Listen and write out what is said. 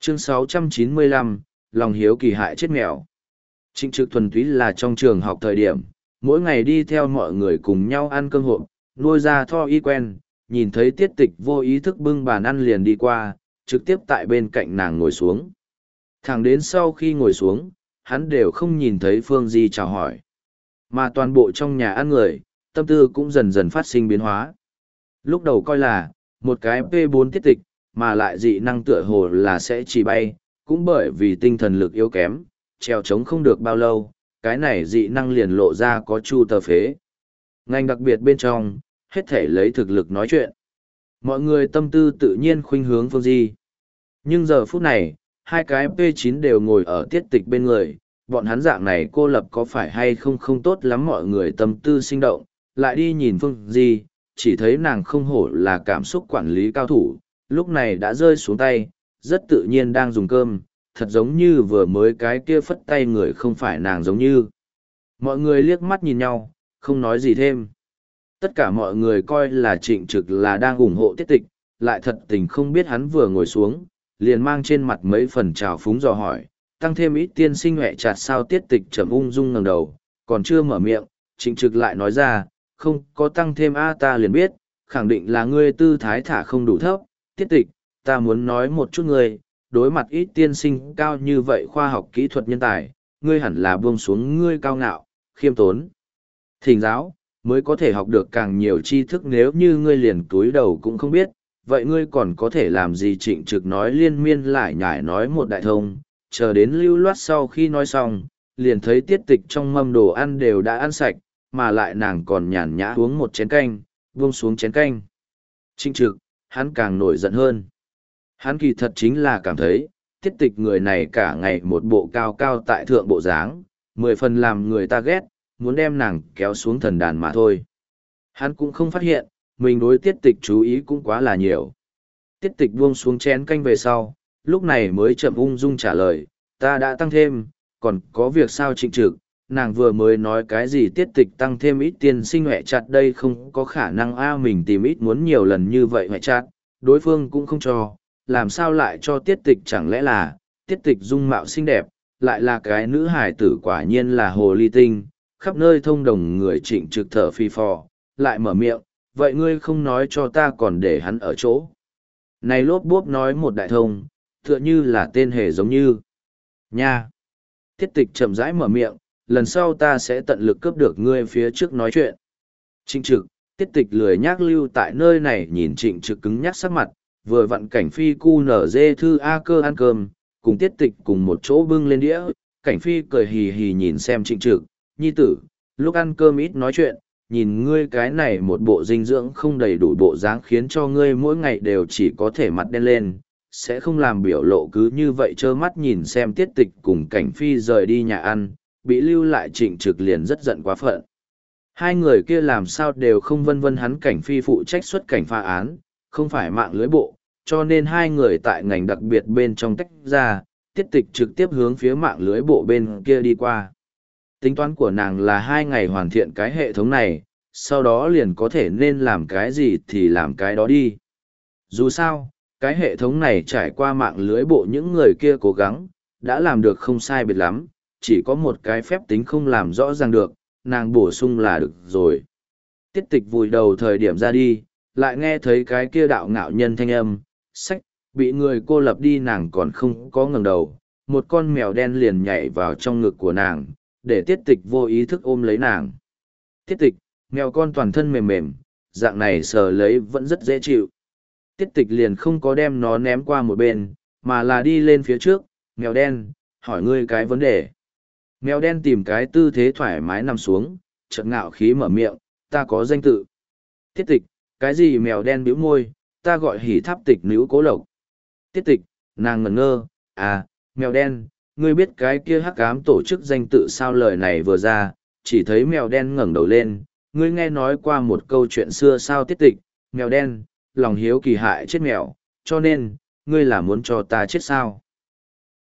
Chương 695, lòng hiếu kỳ hại chết mèo. Trịnh Trực thuần túy là trong trường học thời điểm, mỗi ngày đi theo mọi người cùng nhau ăn cơm hộp, nuôi ra tho y quen, nhìn thấy Tiết Tịch vô ý thức bưng bàn ăn liền đi qua, trực tiếp tại bên cạnh nàng ngồi xuống. Thẳng đến sau khi ngồi xuống, hắn đều không nhìn thấy Phương Di chào hỏi. Mà toàn bộ trong nhà ăn người, tâm tư cũng dần dần phát sinh biến hóa. Lúc đầu coi là, một cái P4 Tiết Tịch, mà lại dị năng tựa hồ là sẽ chỉ bay, cũng bởi vì tinh thần lực yếu kém, treo trống không được bao lâu, cái này dị năng liền lộ ra có chu tờ phế. Ngành đặc biệt bên trong, hết thể lấy thực lực nói chuyện. Mọi người tâm tư tự nhiên khuynh hướng Phương Di. Nhưng giờ phút này, hai cái P9 đều ngồi ở Tiết Tịch bên người, bọn hắn dạng này cô lập có phải hay không không tốt lắm, mọi người tâm tư sinh động, lại đi nhìn Phương Di, chỉ thấy nàng không hổ là cảm xúc quản lý cao thủ, lúc này đã rơi xuống tay, rất tự nhiên đang dùng cơm, thật giống như vừa mới cái kia phất tay người không phải nàng giống như. Mọi người liếc mắt nhìn nhau, không nói gì thêm. Tất cả mọi người coi là Trịnh Trực là đang ủng hộ Tiết Tịch, lại thật tình không biết hắn vừa ngồi xuống, liền mang trên mặt mấy phần trào phúng dò hỏi, tăng thêm ít tiên sinh huệ chặt sao. Tiết Tịch trầm ung dung ngẩng đầu, còn chưa mở miệng, Trịnh Trực lại nói ra, không có tăng thêm ta liền biết, khẳng định là ngươi tư thái thả không đủ thấp. Tiết Tịch, ta muốn nói một chút ngươi, đối mặt ít tiên sinh cao như vậy khoa học kỹ thuật nhân tài, ngươi hẳn là buông xuống ngươi cao ngạo, khiêm tốn, thỉnh giáo, mới có thể học được càng nhiều tri thức. Nếu như ngươi liền túi đầu cũng không biết, vậy ngươi còn có thể làm gì? Trịnh Trực nói liên miên lại nhải nói một đại thông, chờ đến lưu loát sau khi nói xong, liền thấy Tiết Tịch trong mâm đồ ăn đều đã ăn sạch, mà lại nàng còn nhàn nhã uống một chén canh, buông xuống chén canh. Trịnh Trực, hắn càng nổi giận hơn. Hắn kỳ thật chính là cảm thấy, Tiết Tịch người này cả ngày một bộ cao cao tại thượng bộ dáng, 10 phần làm người ta ghét, muốn đem nàng kéo xuống thần đàn mà thôi. Hắn cũng không phát hiện, mình đối Tiết Tịch chú ý cũng quá là nhiều. Tiết Tịch buông xuống chén canh về sau, lúc này mới chậm ung dung trả lời, ta đã tăng thêm, còn có việc sao? Trịnh Trực, nàng vừa mới nói cái gì Tiết Tịch tăng thêm ít tiên sinh huệ chặt, đây không có khả năng mình tìm ít muốn nhiều lần như vậy huệ chặt, đối phương cũng không cho, làm sao lại cho Tiết Tịch? Chẳng lẽ là Tiết Tịch dung mạo xinh đẹp, lại là cái nữ hải tử, quả nhiên là hồ ly tinh, khắp nơi thông đồng người. Trịnh Trực thở phì phò, lại mở miệng, vậy ngươi không nói cho ta còn để hắn ở chỗ này lốp bốp nói một đại thông, tựa như là tên hề giống như. Nha! Tiết Tịch chậm rãi mở miệng, lần sau ta sẽ tận lực cướp được ngươi phía trước nói chuyện. Trịnh Trực, Tiết Tịch lười nhác lưu tại nơi này, nhìn Trịnh Trực cứng nhắc sắc mặt, vừa vặn Cảnh Phi cu nở dê thư A Cơ ăn cơm, cùng Tiết Tịch cùng một chỗ bưng lên đĩa. Cảnh Phi cười hì hì nhìn xem Trịnh Trực, nhi tử, lúc ăn cơm ít nói chuyện, nhìn ngươi cái này một bộ dinh dưỡng không đầy đủ bộ dáng, khiến cho ngươi mỗi ngày đều chỉ có thể mặt đen lên, sẽ không làm biểu lộ. Cứ như vậy trơ mắt nhìn xem Tiết Tịch cùng Cảnh Phi rời đi nhà ăn, bị lưu lại Trịnh Trực liền rất giận quá phận. Hai người kia làm sao đều không vân vân hắn. Cảnh Phi phụ trách xuất cảnh phá án, không phải mạng lưới bộ, cho nên hai người tại ngành đặc biệt bên trong tách ra, Tiết Tịch trực tiếp hướng phía mạng lưới bộ bên kia đi qua. Tính toán của nàng là 2 ngày hoàn thiện cái hệ thống này, sau đó liền có thể nên làm cái gì thì làm cái đó đi. Dù sao, cái hệ thống này trải qua mạng lưới bộ những người kia cố gắng, đã làm được không sai biệt lắm, chỉ có một cái phép tính không làm rõ ràng được, nàng bổ sung là được rồi. Tiết Tịch vùi đầu thời điểm ra đi, lại nghe thấy cái kia đạo ngạo nhân thanh âm, sách, bị người cô lập đi. Nàng còn không có ngẩng đầu, một con mèo đen liền nhảy vào trong ngực của nàng, để Tiết Tịch vô ý thức ôm lấy nàng. Tiết Tịch, mèo con toàn thân mềm mềm, dạng này sờ lấy vẫn rất dễ chịu. Tiết Tịch liền không có đem nó ném qua một bên, mà là đi lên phía trước, mèo đen, hỏi ngươi cái vấn đề. Mèo đen tìm cái tư thế thoải mái nằm xuống, chợt ngạo khí mở miệng, ta có danh tự. Tiết Tịch, cái gì? Mèo đen bĩu môi, ta gọi Hỉ Tháp Tịch Nữ Cố Lộc. Tiết Tịch, nàng ngẩn ngơ, mèo đen, ngươi biết cái kia hắc ám tổ chức danh tự sao? Lời này vừa ra, chỉ thấy mèo đen ngẩng đầu lên, ngươi nghe nói qua một câu chuyện xưa sao? Tiết Tịch, mèo đen, lòng hiếu kỳ hại chết mèo, cho nên, ngươi là muốn cho ta chết sao?